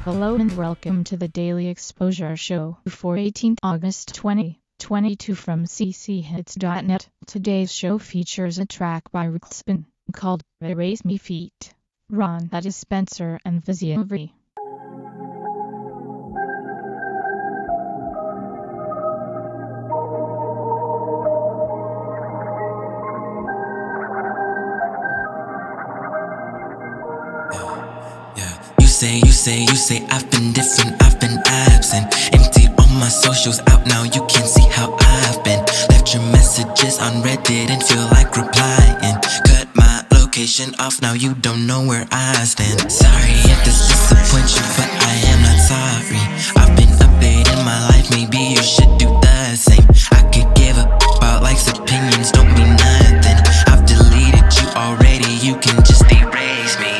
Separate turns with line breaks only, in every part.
Hello and welcome to the Daily Exposure Show for 18th August 2022 from cchits.net. Today's show features a track by Rickspin called Erase Me Feet. Ron, that is Spencer and Viziovri.
You say I've been different, I've been absent. Emptied all my socials out, now you can see how I've been. Left your messages unread, didn't feel like replying. Cut my location off, now you don't know where I stand. Sorry if this disappoints you, but I am not sorry. I've been updating my life, maybe you should do the same. I could give up about likes, opinions don't mean nothing. I've deleted you already, you can just erase me.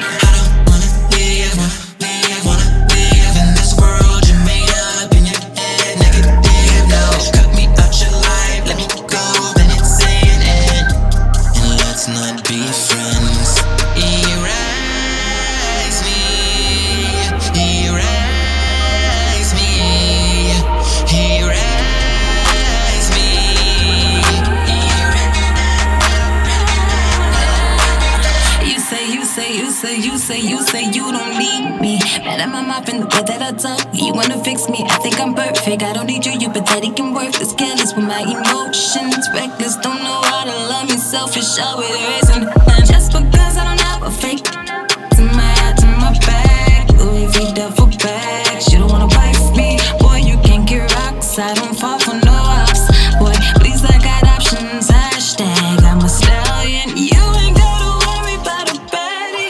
You say you don't need me. Mad at my mouth in the way that I talk. You wanna fix me, I think I'm perfect. I don't need you, you pathetic and worthless. Careless with my emotions, reckless. Don't know how to love me, selfish, always erasing. And just because I don't have a fake to my hat, to my back, Louis V duffel bags. You don't wanna wife me, boy, you can't get rocks. I don't fall for no ops, boy, please I got options. Hashtag I'm a stallion. You ain't gotta worry about a baddie.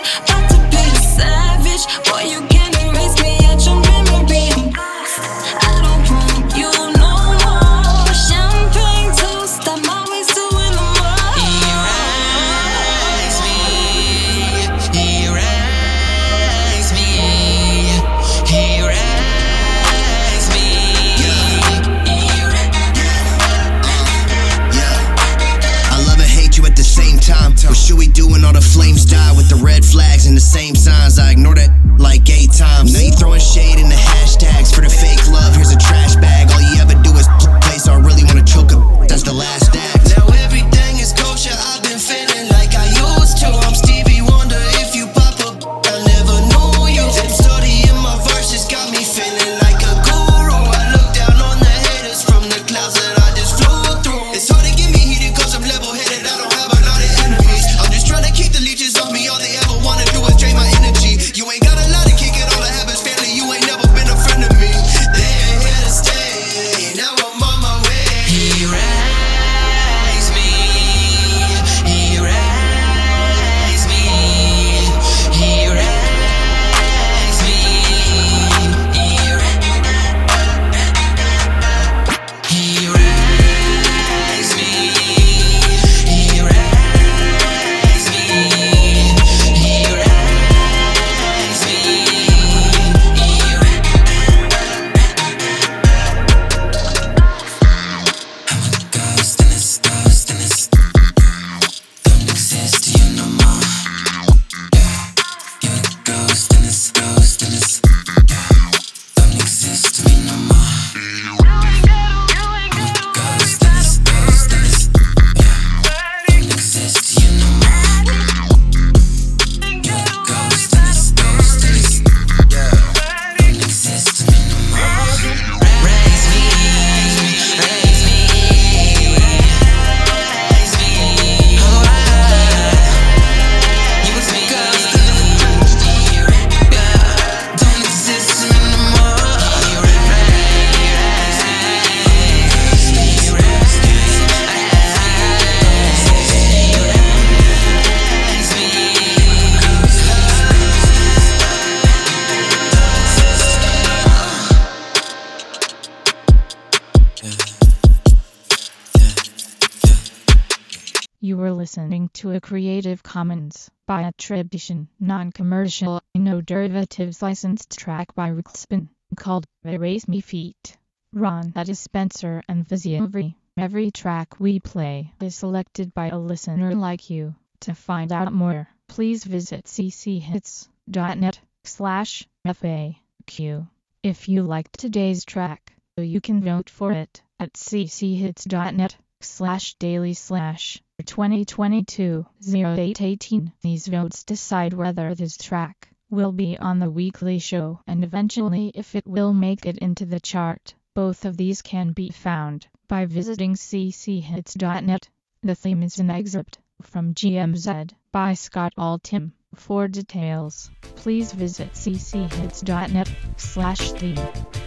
Boy, you can't erase me at your memory. I don't want you no more. Champagne toast, I'm always doing the most. Erase me, erase me, erase me.
I love and hate you at the same time. What should we do when all the flames die? With the red flags and the same signs, I ignore that like 8 times. Now you throwing shade in the hashtags for the fake love. Here's a trash bag. All you ever do is place. I really wanna choke a. That's the last act. Now everything is kosher. I've been feeling like I used to. I'm Stevie Wonder. If you pop up, I never knew you. That study in my verses got me feeling like a guru. I look down on the haters from the clouds that I just flew through. It's hard to get me heated 'cause I'm level-headed. I don't have a lot of enemies. I'm just trying to keep the leeches off me. All they ever wanna do is drain my energy. You ain't got a lot to kick it, all I have is family. You ain't never been a friend of me. They ain't here to stay. Now I'm on my way.
Erase me, erase me, erase me, erase me, erase me,
You were listening to a Creative Commons by attribution, non-commercial, no derivatives licensed track by Rickspin called Erase Me Feet. Ron, that is Spencer and Viziovri. Every track we play is selected by a listener like you. To find out more, please visit cchits.net/FAQ. Thank you. If you liked today's track, you can vote for it at cchits.net/daily/2022-0818. These votes decide whether this track will be on the weekly show and eventually if it will make it into the chart. Both of these can be found by visiting cchits.net. The theme is an excerpt from GMZ by Scott Altham. For details, please visit cchits.net/theme.